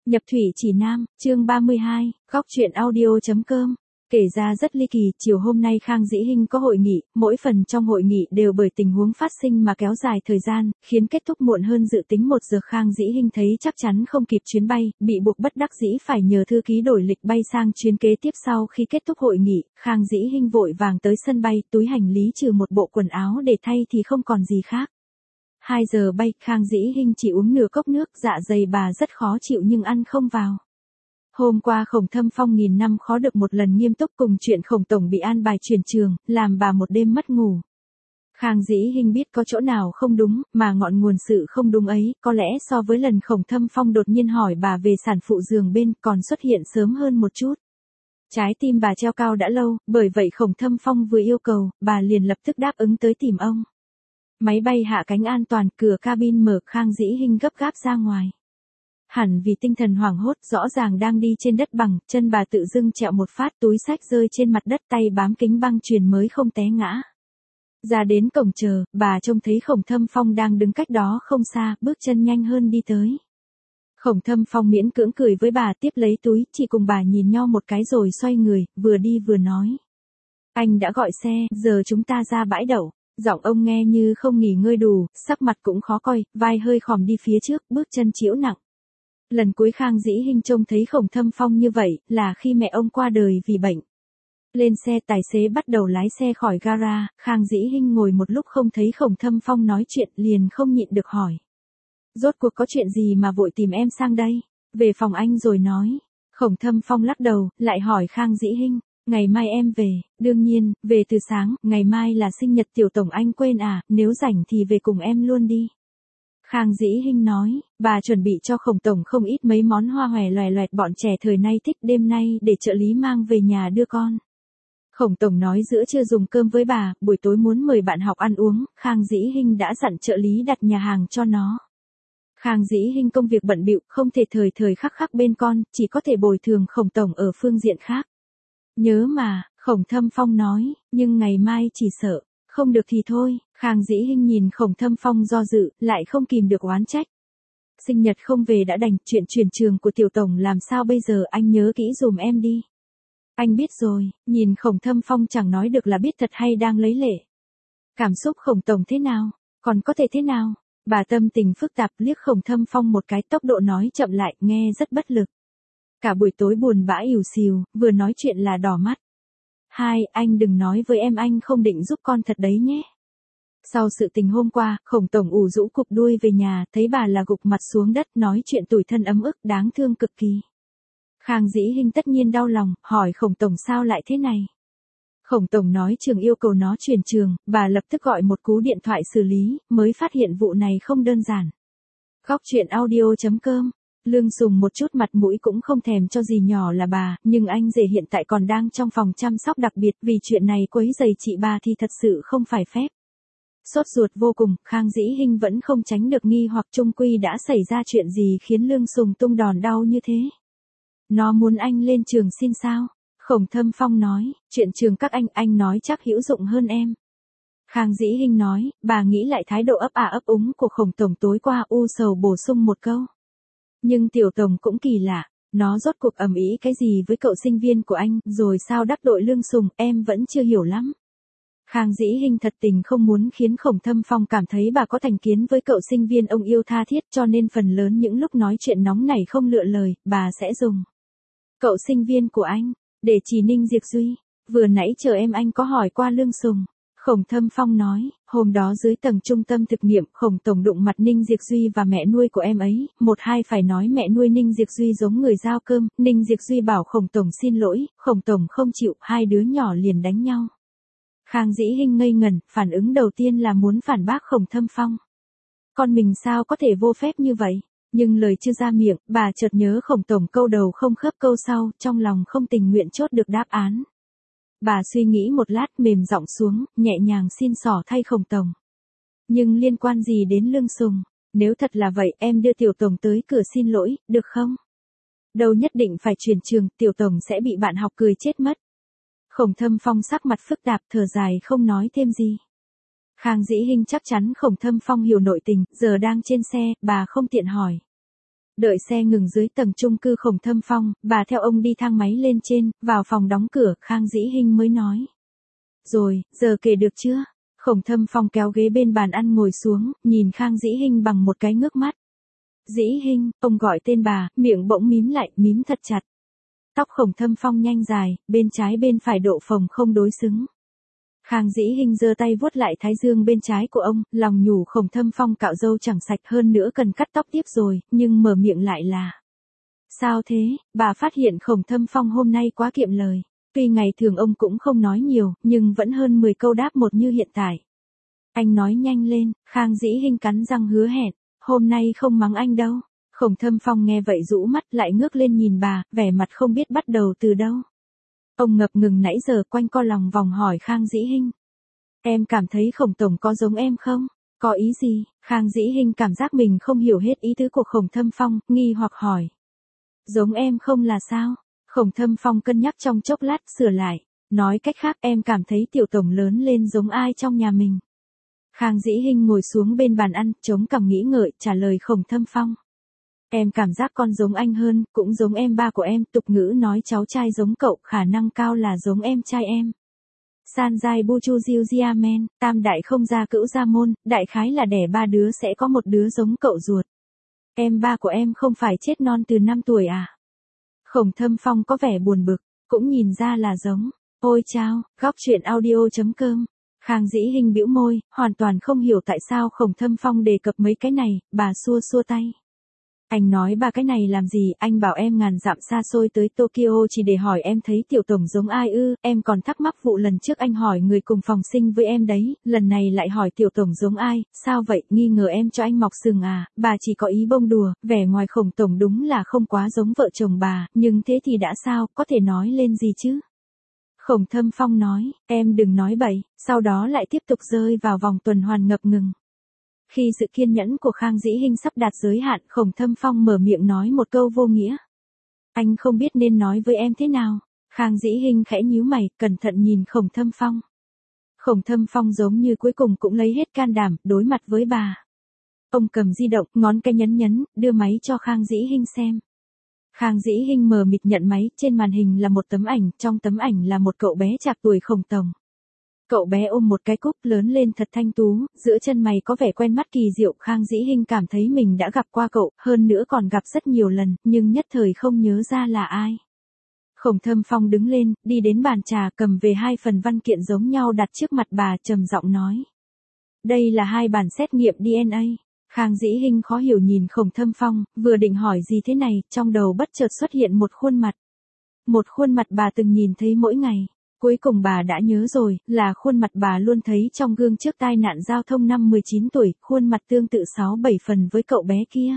Nhập thủy chỉ nam, chương 32, góc truyện audio.com. Kể ra rất ly kỳ, chiều hôm nay Khang Dĩ Hinh có hội nghị, mỗi phần trong hội nghị đều bởi tình huống phát sinh mà kéo dài thời gian, khiến kết thúc muộn hơn dự tính 1 giờ. Khang Dĩ Hinh thấy chắc chắn không kịp chuyến bay, bị buộc bất đắc dĩ phải nhờ thư ký đổi lịch bay sang chuyến kế tiếp. Sau khi kết thúc hội nghị, Khang Dĩ Hinh vội vàng tới sân bay, túi hành lý trừ một bộ quần áo để thay thì không còn gì khác. 2 giờ bay, Khang Dĩ Hinh chỉ uống nửa cốc nước, dạ dày bà rất khó chịu nhưng ăn không vào. Hôm qua Khổng Thâm Phong nghìn năm khó được một lần nghiêm túc cùng chuyện Khổng Tổng bị an bài chuyển trường, làm bà một đêm mất ngủ. Khang Dĩ Hinh biết có chỗ nào không đúng, mà ngọn nguồn sự không đúng ấy, có lẽ so với lần Khổng Thâm Phong đột nhiên hỏi bà về sản phụ giường bên còn xuất hiện sớm hơn một chút. Trái tim bà treo cao đã lâu, bởi vậy Khổng Thâm Phong vừa yêu cầu, bà liền lập tức đáp ứng tới tìm ông. Máy bay hạ cánh an toàn, cửa cabin mở, Khang Dĩ Hinh gấp gáp ra ngoài. Hẳn vì tinh thần hoảng hốt, rõ ràng đang đi trên đất bằng, chân bà tự dưng trẹo một phát, túi xách rơi trên mặt đất, tay bám kính băng chuyền mới không té ngã. Ra đến cổng chờ, bà trông thấy Khổng Thâm Phong đang đứng cách đó không xa, bước chân nhanh hơn đi tới. Khổng Thâm Phong miễn cưỡng cười với bà, tiếp lấy túi, chỉ cùng bà nhìn nhau một cái rồi xoay người, vừa đi vừa nói. Anh đã gọi xe, giờ chúng ta ra bãi đậu. Giọng ông nghe như không nghỉ ngơi đủ, sắc mặt cũng khó coi, vai hơi khòm đi phía trước, bước chân trĩu nặng. Lần cuối Khang Dĩ Hinh trông thấy Khổng Thâm Phong như vậy, là khi mẹ ông qua đời vì bệnh. Lên xe, tài xế bắt đầu lái xe khỏi gara, Khang Dĩ Hinh ngồi một lúc không thấy Khổng Thâm Phong nói chuyện, liền không nhịn được hỏi. Rốt cuộc có chuyện gì mà vội tìm em sang đây? Về phòng anh rồi nói. Khổng Thâm Phong lắc đầu, lại hỏi Khang Dĩ Hinh. Ngày mai em về, đương nhiên, về từ sáng, ngày mai là sinh nhật tiểu tổng anh quên à, nếu rảnh thì về cùng em luôn đi. Khang Dĩ Hinh nói, bà chuẩn bị cho Khổng Tổng không ít mấy món hoa hòe loè loẹt bọn trẻ thời nay thích, đêm nay để trợ lý mang về nhà đưa con. Khổng Tổng nói giữa trưa dùng cơm với bà, buổi tối muốn mời bạn học ăn uống, Khang Dĩ Hinh đã dặn trợ lý đặt nhà hàng cho nó. Khang Dĩ Hinh công việc bận bịu, không thể thời thời khắc khắc bên con, chỉ có thể bồi thường Khổng Tổng ở phương diện khác. Nhớ mà, Khổng Thâm Phong nói, nhưng ngày mai chỉ sợ, không được thì thôi. Khang Dĩ Hinh nhìn Khổng Thâm Phong do dự, lại không kìm được oán trách. Sinh nhật không về đã đành, chuyện chuyển trường của tiểu tổng làm sao bây giờ, anh nhớ kỹ dùm em đi. Anh biết rồi, nhìn Khổng Thâm Phong chẳng nói được là biết thật hay đang lấy lệ. Cảm xúc Khổng Tổng thế nào, còn có thể thế nào? Bà tâm tình phức tạp liếc Khổng Thâm Phong một cái, tốc độ nói chậm lại, nghe rất bất lực. Cả buổi tối buồn bã ỉu xìu, vừa nói chuyện là đỏ mắt. Anh đừng nói với em anh không định giúp con thật đấy nhé. Sau sự tình hôm qua, Khổng Tổng ủ rũ cụp đuôi về nhà, thấy bà là gục mặt xuống đất, nói chuyện tủi thân ấm ức, đáng thương cực kỳ. Khang Dĩ Hinh tất nhiên đau lòng, hỏi Khổng Tổng sao lại thế này. Khổng Tổng nói trường yêu cầu nó chuyển trường, bà lập tức gọi một cú điện thoại xử lý, mới phát hiện vụ này không đơn giản. Góc truyện audio.com. Lương Sùng một chút mặt mũi cũng không thèm cho gì nhỏ là bà, nhưng anh rể hiện tại còn đang trong phòng chăm sóc đặc biệt, vì chuyện này quấy rầy chị bà thì thật sự không phải phép. Sốt ruột vô cùng, Khang Dĩ Hinh vẫn không tránh được nghi hoặc chung quy đã xảy ra chuyện gì khiến Lương Sùng tung đòn đau như thế. Nó muốn anh lên trường xin sao? Khổng Thâm Phong nói, chuyện trường các anh nói chắc hữu dụng hơn em. Khang Dĩ Hinh nói, bà nghĩ lại thái độ ấp ấp úng của Khổng Tổng tối qua, u sầu bổ sung một câu. Nhưng tiểu tổng cũng kỳ lạ, nó rốt cuộc ầm ĩ cái gì với cậu sinh viên của anh, rồi sao đắc tội Lương Sùng, em vẫn chưa hiểu lắm. Khang Dĩ Hinh thật tình không muốn khiến Khổng Thâm Phong cảm thấy bà có thành kiến với cậu sinh viên ông yêu tha thiết, cho nên phần lớn những lúc nói chuyện nóng nảy không lựa lời, bà sẽ dùng cậu sinh viên của anh để chỉ Ninh Diệp Duy. Vừa nãy chờ em anh có hỏi qua Lương Sùng. Khổng Thâm Phong nói, hôm đó dưới tầng trung tâm thực nghiệm, Khổng Tổng đụng mặt Ninh Diệp Duy và mẹ nuôi của em ấy, phải nói mẹ nuôi Ninh Diệp Duy giống người giao cơm, Ninh Diệp Duy bảo Khổng Tổng xin lỗi, Khổng Tổng không chịu, hai đứa nhỏ liền đánh nhau. Khang Dĩ Hinh ngây ngẩn, phản ứng đầu tiên là muốn phản bác Khổng Thâm Phong. Con mình sao có thể vô phép như vậy? Nhưng lời chưa ra miệng, bà chợt nhớ Khổng Tổng câu đầu không khớp câu sau, trong lòng không tình nguyện chốt được đáp án. Bà suy nghĩ một lát, mềm giọng xuống, nhẹ nhàng xin xỏ thay Khổng Tổng. Nhưng liên quan gì đến Lương Sùng? Nếu thật là vậy, em đưa tiểu tổng tới cửa xin lỗi, được không? Đâu nhất định phải chuyển trường, tiểu tổng sẽ bị bạn học cười chết mất. Khổng Thâm Phong sắc mặt phức tạp, thở dài không nói thêm gì. Khang Dĩ Hinh chắc chắn Khổng Thâm Phong hiểu nội tình, giờ đang trên xe, bà không tiện hỏi. Đợi xe ngừng dưới tầng chung cư Khổng Thâm Phong, bà theo ông đi thang máy lên trên, vào phòng đóng cửa, Khang Dĩ Hinh mới nói. Rồi, giờ kể được chưa? Khổng Thâm Phong kéo ghế bên bàn ăn ngồi xuống, nhìn Khang Dĩ Hinh bằng một cái ngước mắt. Dĩ Hinh, ông gọi tên bà, miệng bỗng mím lại, mím thật chặt. Tóc Khổng Thâm Phong nhanh dài, bên trái bên phải độ phồng không đối xứng. Khang Dĩ Hinh giơ tay vuốt lại thái dương bên trái của ông, lòng nhủ Khổng Thâm Phong cạo râu chẳng sạch hơn nữa cần cắt tóc tiếp rồi, nhưng mở miệng lại là. Sao thế, bà phát hiện Khổng Thâm Phong hôm nay quá kiệm lời. Tuy ngày thường ông cũng không nói nhiều, nhưng vẫn hơn 10 câu đáp một như hiện tại. Anh nói nhanh lên, Khang Dĩ Hinh cắn răng hứa hẹn, hôm nay không mắng anh đâu. Khổng Thâm Phong nghe vậy rũ mắt lại ngước lên nhìn bà, vẻ mặt không biết bắt đầu từ đâu. Ông ngập ngừng nãy giờ quanh co lòng vòng hỏi Khang Dĩ Hinh. Em cảm thấy Khổng Tổng có giống em không? Có ý gì? Khang Dĩ Hinh cảm giác mình không hiểu hết ý tứ của Khổng Thâm Phong, nghi hoặc hỏi. Giống em không là sao? Khổng Thâm Phong cân nhắc trong chốc lát sửa lại. Nói cách khác em cảm thấy Tiểu Tổng lớn lên giống ai trong nhà mình. Khang Dĩ Hinh ngồi xuống bên bàn ăn, chống cằm nghĩ ngợi, trả lời Khổng Thâm Phong. Em cảm giác con giống anh hơn, cũng giống em ba của em, tục ngữ nói cháu trai giống cậu, khả năng cao là giống em trai em. San giai bu chu diêu gia men, tam đại không gia cữu gia môn, đại khái là đẻ 3 đứa sẽ có một đứa giống cậu ruột. Em ba của em không phải chết non từ 5 tuổi à? Khổng Thâm Phong có vẻ buồn bực, cũng nhìn ra là giống. Ôi chao, góc truyện audio.com. Khang Dĩ Hinh bĩu môi, hoàn toàn không hiểu tại sao Khổng Thâm Phong đề cập mấy cái này, bà xua xua tay. Anh nói ba cái này làm gì, anh bảo em ngàn dặm xa xôi tới Tokyo chỉ để hỏi em thấy Tiểu Tổng giống ai ư, em còn thắc mắc vụ lần trước anh hỏi người cùng phòng sinh với em đấy, lần này lại hỏi Tiểu Tổng giống ai, sao vậy, nghi ngờ em cho anh mọc sừng à, bà chỉ có ý bông đùa, vẻ ngoài Khổng Tổng đúng là không quá giống vợ chồng bà, nhưng thế thì đã sao, có thể nói lên gì chứ? Khổng Thâm Phong nói, em đừng nói bậy, sau đó lại tiếp tục rơi vào vòng tuần hoàn ngập ngừng. Khi sự kiên nhẫn của Khang Dĩ Hinh sắp đạt giới hạn, Khổng Thâm Phong mở miệng nói một câu vô nghĩa. Anh không biết nên nói với em thế nào. Khang Dĩ Hinh khẽ nhíu mày, cẩn thận nhìn Khổng Thâm Phong. Khổng Thâm Phong giống như cuối cùng cũng lấy hết can đảm, đối mặt với bà. Ông cầm di động, ngón cái nhấn, đưa máy cho Khang Dĩ Hinh xem. Khang Dĩ Hinh mờ mịt nhận máy, trên màn hình là một tấm ảnh, trong tấm ảnh là một cậu bé trạc tuổi Khổng Tổng. Cậu bé ôm một cái cúc lớn lên thật thanh tú, giữa chân mày có vẻ quen mắt kỳ diệu. Khang Dĩ Hinh cảm thấy mình đã gặp qua cậu, hơn nữa còn gặp rất nhiều lần, nhưng nhất thời không nhớ ra là ai. Khổng Thâm Phong đứng lên, đi đến bàn trà cầm về 2 phần văn kiện giống nhau đặt trước mặt bà, trầm giọng nói. Đây là 2 bản xét nghiệm DNA. Khang Dĩ Hinh khó hiểu nhìn Khổng Thâm Phong, vừa định hỏi gì thế này, trong đầu bất chợt xuất hiện một khuôn mặt. Một khuôn mặt bà từng nhìn thấy mỗi ngày. Cuối cùng bà đã nhớ rồi, là khuôn mặt bà luôn thấy trong gương trước tai nạn giao thông năm 19 tuổi, khuôn mặt tương tự 6-7 phần với cậu bé kia.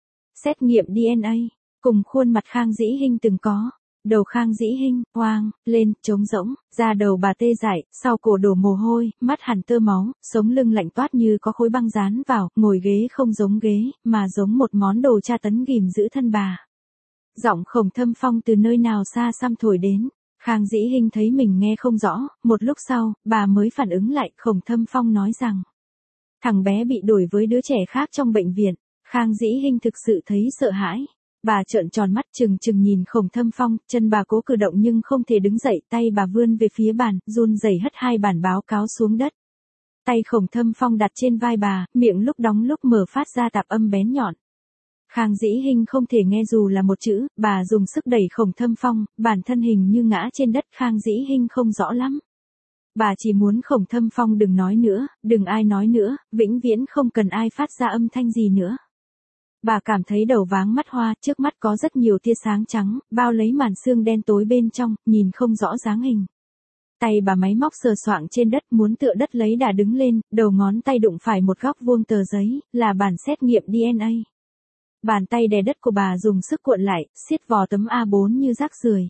Xét nghiệm DNA, cùng khuôn mặt Khang Dĩ Hinh từng có. Đầu Khang Dĩ Hinh, hoang, lên, trống rỗng, da đầu bà tê dại, sau cổ đổ mồ hôi, mắt hằn tơ máu, sống lưng lạnh toát như có khối băng dán vào, ngồi ghế không giống ghế, mà giống một món đồ tra tấn ghìm giữ thân bà. Giọng Khổng Thâm Phong từ nơi nào xa xăm thổi đến. Khang Dĩ Hinh thấy mình nghe không rõ, một lúc sau, bà mới phản ứng lại, Khổng Thâm Phong nói rằng. Thằng bé bị đổi với đứa trẻ khác trong bệnh viện. Khang Dĩ Hinh thực sự thấy sợ hãi. Bà trợn tròn mắt trừng nhìn Khổng Thâm Phong, chân bà cố cử động nhưng không thể đứng dậy, tay bà vươn về phía bàn, run rẩy hất 2 bản báo cáo xuống đất. Tay Khổng Thâm Phong đặt trên vai bà, miệng lúc đóng lúc mở phát ra tạp âm bén nhọn. Khang Dĩ Hinh không thể nghe dù là một chữ, bà dùng sức đẩy Khổng Thâm Phong, bản thân hình như ngã trên đất. Khang Dĩ Hinh không rõ lắm. Bà chỉ muốn Khổng Thâm Phong đừng nói nữa, đừng ai nói nữa, vĩnh viễn không cần ai phát ra âm thanh gì nữa. Bà cảm thấy đầu váng mắt hoa, trước mắt có rất nhiều tia sáng trắng, bao lấy màn sương đen tối bên trong, nhìn không rõ dáng hình. Tay bà máy móc sờ soạng trên đất muốn tựa đất lấy đà đứng lên, đầu ngón tay đụng phải một góc vuông tờ giấy, là bản xét nghiệm DNA. Bàn tay đè đất của bà dùng sức cuộn lại, siết vò tấm A4 như rác rưởi.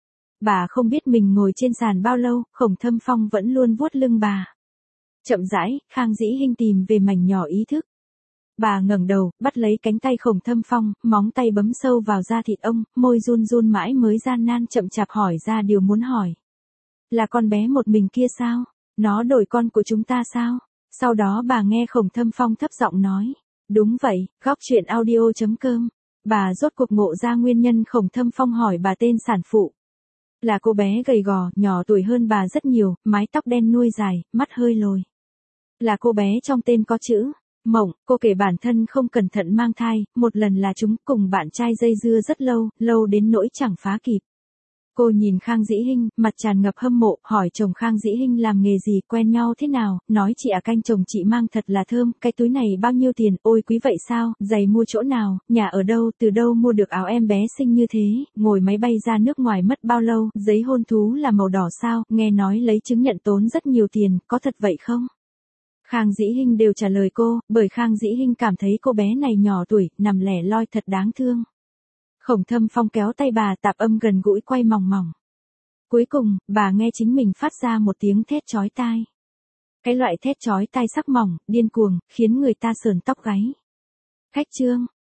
Bà không biết mình ngồi trên sàn bao lâu, Khổng Thâm Phong vẫn luôn vuốt lưng bà. Chậm rãi, Khang Dĩ Hinh tìm về mảnh nhỏ ý thức. Bà ngẩng đầu, bắt lấy cánh tay Khổng Thâm Phong, móng tay bấm sâu vào da thịt ông, môi run run mãi mới gian nan chậm chạp hỏi ra điều muốn hỏi. Là con bé một mình kia sao? Nó đổi con của chúng ta sao? Sau đó bà nghe Khổng Thâm Phong thấp giọng nói. Đúng vậy, góc truyện audio.com bà rốt cuộc ngộ ra nguyên nhân. Khổng Thâm Phong hỏi bà tên sản phụ. Là cô bé gầy gò, nhỏ tuổi hơn bà rất nhiều, mái tóc đen nuôi dài, mắt hơi lồi. Là cô bé trong tên có chữ Mộng. Cô kể bản thân không cẩn thận mang thai, một lần là chúng cùng bạn trai dây dưa rất lâu, lâu đến nỗi chẳng phá kịp. Cô nhìn Khang Dĩ Hinh, mặt tràn ngập hâm mộ, hỏi chồng Khang Dĩ Hinh làm nghề gì, quen nhau thế nào, nói chị canh chồng chị mang thật là thơm, cái túi này bao nhiêu tiền, ôi quý vậy sao, giày mua chỗ nào, nhà ở đâu, từ đâu mua được áo em bé xinh như thế, ngồi máy bay ra nước ngoài mất bao lâu, giấy hôn thú là màu đỏ sao, nghe nói lấy chứng nhận tốn rất nhiều tiền, có thật vậy không? Khang Dĩ Hinh đều trả lời cô, bởi Khang Dĩ Hinh cảm thấy cô bé này nhỏ tuổi, nằm lẻ loi thật đáng thương. Khổng Thâm Phong kéo tay bà, tạp âm gần gũi quay mòng mòng. Cuối cùng, bà nghe chính mình phát ra một tiếng thét chói tai. Cái loại thét chói tai sắc mỏng, điên cuồng, khiến người ta sởn tóc gáy. Khách trương.